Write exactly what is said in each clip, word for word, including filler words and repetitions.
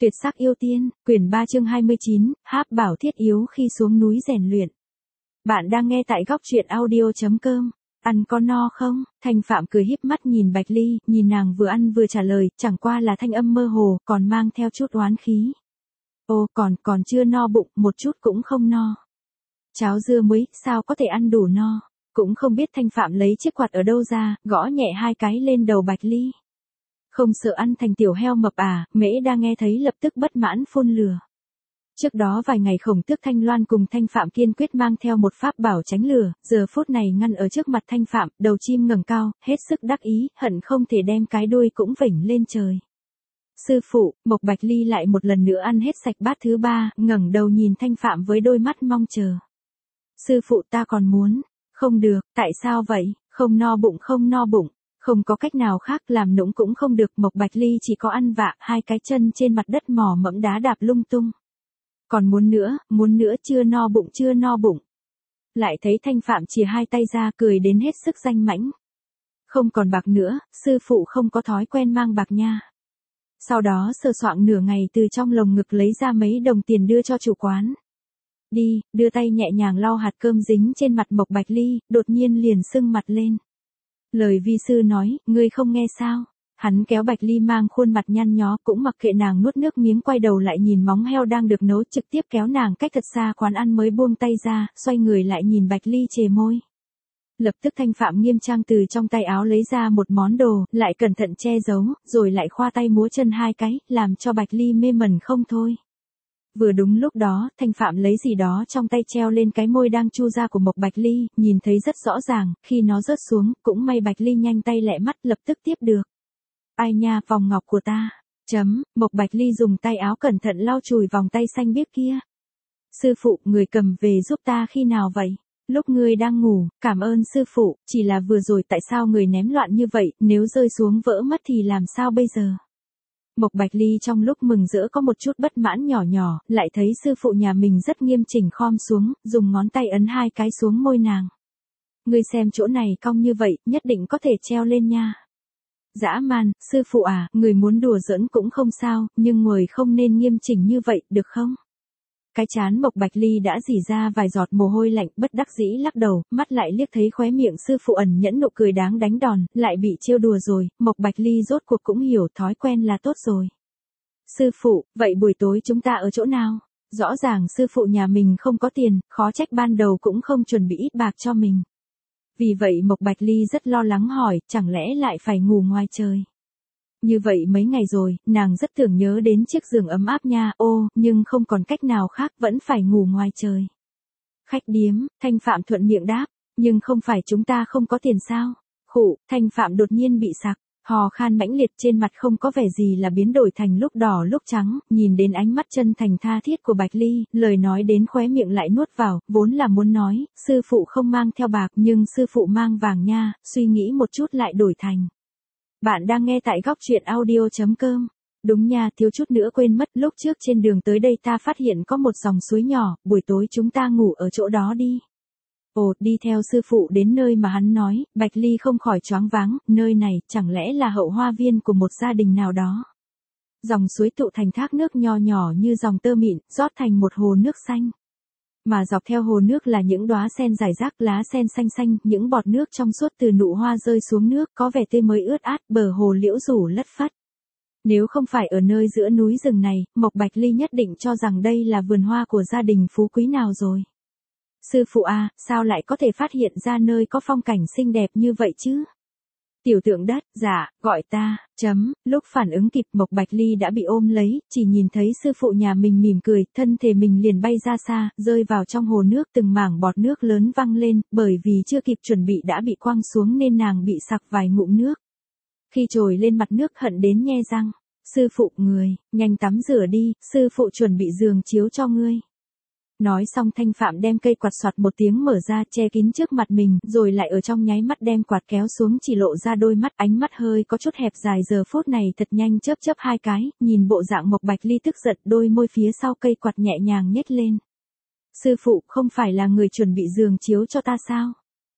Tuyệt sắc yêu tiên, quyển ba chương hai mươi chín, Háp bảo thiết yếu khi xuống núi rèn luyện. Bạn đang nghe tại góc truyện audio chấm com. Ăn có no không? Thanh Phạm cười híp mắt nhìn Bạch Ly, nhìn nàng vừa ăn vừa trả lời, chẳng qua là thanh âm mơ hồ, còn mang theo chút oán khí. Ô, còn, còn chưa no bụng, một chút cũng không no. Cháo dưa muối, sao có thể ăn đủ no? Cũng không biết Thanh Phạm lấy chiếc quạt ở đâu ra, gõ nhẹ hai cái lên đầu Bạch Ly. Không sợ ăn thành tiểu heo mập à? Mễ Đa nghe thấy lập tức bất mãn phun lửa. Trước đó vài ngày Khổng Tước Thanh Loan cùng Thanh Phạm kiên quyết mang theo một pháp bảo tránh lửa, giờ phút này ngăn ở trước mặt Thanh Phạm, đầu chim ngẩng cao, hết sức đắc ý, hận không thể đem cái đuôi cũng vểnh lên trời. Sư phụ, Mộc Bạch Ly lại một lần nữa ăn hết sạch bát thứ ba, ngẩng đầu nhìn Thanh Phạm với đôi mắt mong chờ. Sư phụ ta còn muốn. Không được, tại sao vậy? Không no bụng không no bụng. Không có cách nào khác, làm nũng cũng không được. Mộc Bạch Ly chỉ có ăn vạ, hai cái chân trên mặt đất mò mẫm đá đạp lung tung. Còn muốn nữa, muốn nữa, chưa no bụng chưa no bụng. Lại thấy Thanh Phạm chìa hai tay ra, cười đến hết sức danh mãnh. Không còn bạc nữa, sư phụ không có thói quen mang bạc nha. Sau đó sờ soạng nửa ngày từ trong lồng ngực lấy ra mấy đồng tiền đưa cho chủ quán. Đi, đưa tay nhẹ nhàng lau hạt cơm dính trên mặt Mộc Bạch Ly, đột nhiên liền sưng mặt lên. Lời vi sư nói, ngươi không nghe sao? Hắn kéo Bạch Ly mang khuôn mặt nhăn nhó, cũng mặc kệ nàng nuốt nước miếng, quay đầu lại nhìn móng heo đang được nấu, trực tiếp kéo nàng cách thật xa quán ăn mới buông tay ra, xoay người lại nhìn Bạch Ly chề môi. Lập tức Thanh Phạm nghiêm trang từ trong tay áo lấy ra một món đồ, lại cẩn thận che giấu, rồi lại khoa tay múa chân hai cái, làm cho Bạch Ly mê mẩn không thôi. Vừa đúng lúc đó, Thanh Phạm lấy gì đó trong tay treo lên cái môi đang chu ra của Mộc Bạch Ly, nhìn thấy rất rõ ràng, khi nó rớt xuống, cũng may Bạch Ly nhanh tay lẹ mắt lập tức tiếp được. Ai nha, vòng ngọc của ta. Chấm, Mộc Bạch Ly dùng tay áo cẩn thận lau chùi vòng tay xanh biếc kia. Sư phụ, người cầm về giúp ta khi nào vậy? Lúc ngươi đang ngủ, cảm ơn sư phụ, chỉ là vừa rồi tại sao người ném loạn như vậy, nếu rơi xuống vỡ mất thì làm sao bây giờ? Mộc Bạch Ly trong lúc mừng rỡ có một chút bất mãn nhỏ nhỏ, lại thấy sư phụ nhà mình rất nghiêm chỉnh khom xuống, dùng ngón tay ấn hai cái xuống môi nàng. Ngươi xem chỗ này cong như vậy, nhất định có thể treo lên nha. Dã man, sư phụ à, người muốn đùa giỡn cũng không sao, nhưng người không nên nghiêm chỉnh như vậy, được không? Cái trán Mộc Bạch Ly đã rỉ ra vài giọt mồ hôi lạnh, bất đắc dĩ lắc đầu, mắt lại liếc thấy khóe miệng sư phụ ẩn nhẫn nụ cười đáng đánh đòn, lại bị trêu đùa rồi, Mộc Bạch Ly rốt cuộc cũng hiểu thói quen là tốt rồi. Sư phụ, vậy buổi tối chúng ta ở chỗ nào? Rõ ràng sư phụ nhà mình không có tiền, khó trách ban đầu cũng không chuẩn bị ít bạc cho mình. Vì vậy Mộc Bạch Ly rất lo lắng hỏi, chẳng lẽ lại phải ngủ ngoài trời? Như vậy mấy ngày rồi, nàng rất tưởng nhớ đến chiếc giường ấm áp nha, ô, nhưng không còn cách nào khác, vẫn phải ngủ ngoài trời. Khách điếm, Thanh Phạm thuận miệng đáp, nhưng không phải chúng ta không có tiền sao? Khụ, Thanh Phạm đột nhiên bị sặc, hò khan mãnh liệt, trên mặt không có vẻ gì là biến đổi thành lúc đỏ lúc trắng, nhìn đến ánh mắt chân thành tha thiết của Bạch Ly, lời nói đến khóe miệng lại nuốt vào, vốn là muốn nói, sư phụ không mang theo bạc nhưng sư phụ mang vàng nha, suy nghĩ một chút lại đổi thành. Bạn đang nghe tại góc truyện audio chấm com. Đúng nha, thiếu chút nữa quên mất, lúc trước trên đường tới đây ta phát hiện có một dòng suối nhỏ, buổi tối chúng ta ngủ ở chỗ đó đi. Ồ, đi theo sư phụ đến nơi mà hắn nói, Bạch Ly không khỏi choáng váng, nơi này chẳng lẽ là hậu hoa viên của một gia đình nào đó. Dòng suối tụ thành thác nước nho nhỏ như dòng tơ mịn, rót thành một hồ nước xanh. Mà dọc theo hồ nước là những đóa sen rải rác, lá sen xanh xanh, những bọt nước trong suốt từ nụ hoa rơi xuống nước, có vẻ tươi mới ướt át, bờ hồ liễu rủ lất phất. Nếu không phải ở nơi giữa núi rừng này, Mộc Bạch Ly nhất định cho rằng đây là vườn hoa của gia đình phú quý nào rồi. Sư phụ à, sao lại có thể phát hiện ra nơi có phong cảnh xinh đẹp như vậy chứ? Tiểu tượng đất, dạ, gọi ta, chấm, lúc phản ứng kịp Mộc Bạch Ly đã bị ôm lấy, chỉ nhìn thấy sư phụ nhà mình mỉm cười, thân thể mình liền bay ra xa, rơi vào trong hồ nước, từng mảng bọt nước lớn văng lên, bởi vì chưa kịp chuẩn bị đã bị quăng xuống nên nàng bị sặc vài ngụm nước. Khi trồi lên mặt nước hận đến nhe răng, sư phụ người, nhanh tắm rửa đi, sư phụ chuẩn bị giường chiếu cho ngươi. Nói xong Thanh Phạm đem cây quạt soạt một tiếng mở ra che kín trước mặt mình, rồi lại ở trong nháy mắt đem quạt kéo xuống chỉ lộ ra đôi mắt, ánh mắt hơi có chút hẹp dài giờ phút này thật nhanh chớp chớp hai cái, nhìn bộ dạng Mộc Bạch Ly tức giận, đôi môi phía sau cây quạt nhẹ nhàng nhếch lên. Sư phụ không phải là người chuẩn bị giường chiếu cho ta sao?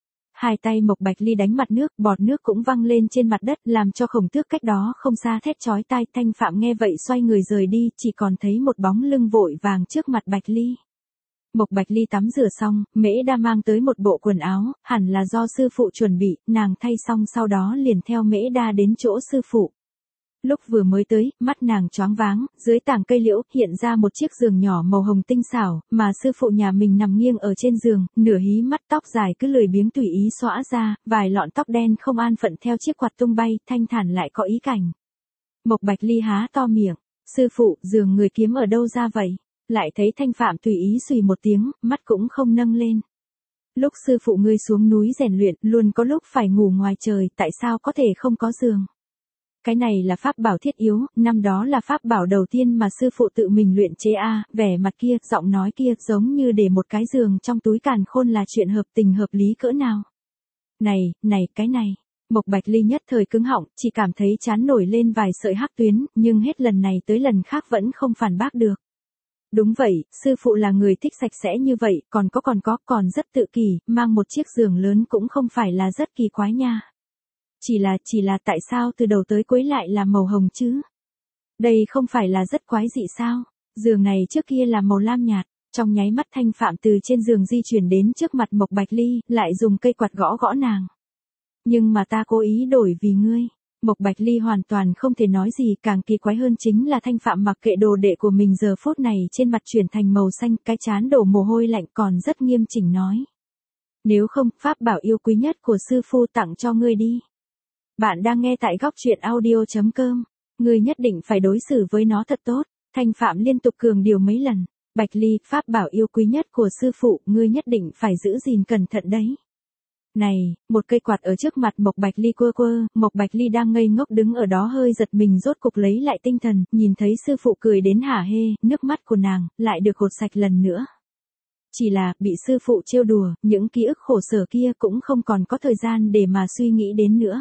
hai tay Mộc Bạch Ly đánh mặt nước, bọt nước cũng văng lên trên mặt đất, làm cho Khổng Tước cách đó không xa thét chói tai. Thanh Phạm nghe vậy xoay người rời đi, chỉ còn thấy một bóng lưng vội vàng trước mặt Bạch Ly. Mộc Bạch Ly tắm rửa xong, Mễ Đa mang tới một bộ quần áo, hẳn là do sư phụ chuẩn bị, nàng thay xong sau đó liền theo Mễ Đa đến chỗ sư phụ. Lúc vừa mới tới, mắt nàng choáng váng, dưới tàng cây liễu hiện ra một chiếc giường nhỏ màu hồng tinh xảo, mà sư phụ nhà mình nằm nghiêng ở trên giường, nửa hí mắt, tóc dài cứ lười biếng tùy ý xõa ra, vài lọn tóc đen không an phận theo chiếc quạt tung bay, thanh thản lại có ý cảnh. Mộc Bạch Ly há to miệng, sư phụ, giường người kiếm ở đâu ra vậy? Lại thấy Thanh Phạm tùy ý xùy một tiếng, mắt cũng không nâng lên. Lúc sư phụ ngươi xuống núi rèn luyện, luôn có lúc phải ngủ ngoài trời, tại sao có thể không có giường? Cái này là pháp bảo thiết yếu, năm đó là pháp bảo đầu tiên mà sư phụ tự mình luyện chế a, vẻ mặt kia, giọng nói kia, giống như để một cái giường trong túi càn khôn là chuyện hợp tình hợp lý cỡ nào. Này, này, cái này. Mộc Bạch Ly nhất thời cứng họng, chỉ cảm thấy chán nổi lên vài sợi hắc tuyến, nhưng hết lần này tới lần khác vẫn không phản bác được. Đúng vậy, sư phụ là người thích sạch sẽ như vậy, còn có còn có, còn rất tự kỷ, mang một chiếc giường lớn cũng không phải là rất kỳ quái nha. Chỉ là, chỉ là tại sao từ đầu tới cuối lại là màu hồng chứ? Đây không phải là rất quái dị sao? Giường này trước kia là màu lam nhạt, trong nháy mắt Thanh Phạm từ trên giường di chuyển đến trước mặt Mộc Bạch Ly, lại dùng cây quạt gõ gõ nàng. Nhưng mà ta cố ý đổi vì ngươi. Mộc Bạch Ly hoàn toàn không thể nói gì, càng kỳ quái hơn chính là Thanh Phạm mặc kệ đồ đệ của mình giờ phút này trên mặt chuyển thành màu xanh, cái trán đổ mồ hôi lạnh, còn rất nghiêm chỉnh nói. Nếu không, pháp bảo yêu quý nhất của sư phụ tặng cho ngươi đi. Bạn đang nghe tại góc truyện audio chấm com. Ngươi nhất định phải đối xử với nó thật tốt. Thanh Phạm liên tục cường điều mấy lần. Bạch Ly, pháp bảo yêu quý nhất của sư phụ, ngươi nhất định phải giữ gìn cẩn thận đấy. Này, một cây quạt ở trước mặt Mộc Bạch Ly quơ quơ, Mộc Bạch Ly đang ngây ngốc đứng ở đó hơi giật mình, rốt cục lấy lại tinh thần, nhìn thấy sư phụ cười đến hả hê, nước mắt của nàng lại được gột sạch lần nữa. Chỉ là, bị sư phụ trêu đùa, những ký ức khổ sở kia cũng không còn có thời gian để mà suy nghĩ đến nữa.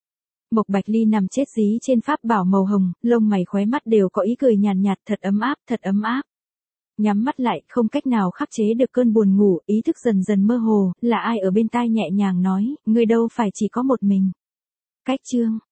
Mộc Bạch Ly nằm chết dí trên pháp bảo màu hồng, lông mày khóe mắt đều có ý cười nhàn nhạt, thật ấm áp, thật ấm áp. Nhắm mắt lại, không cách nào khắc chế được cơn buồn ngủ, ý thức dần dần mơ hồ, là ai ở bên tai nhẹ nhàng nói, ngươi đâu phải chỉ có một mình. Cách chương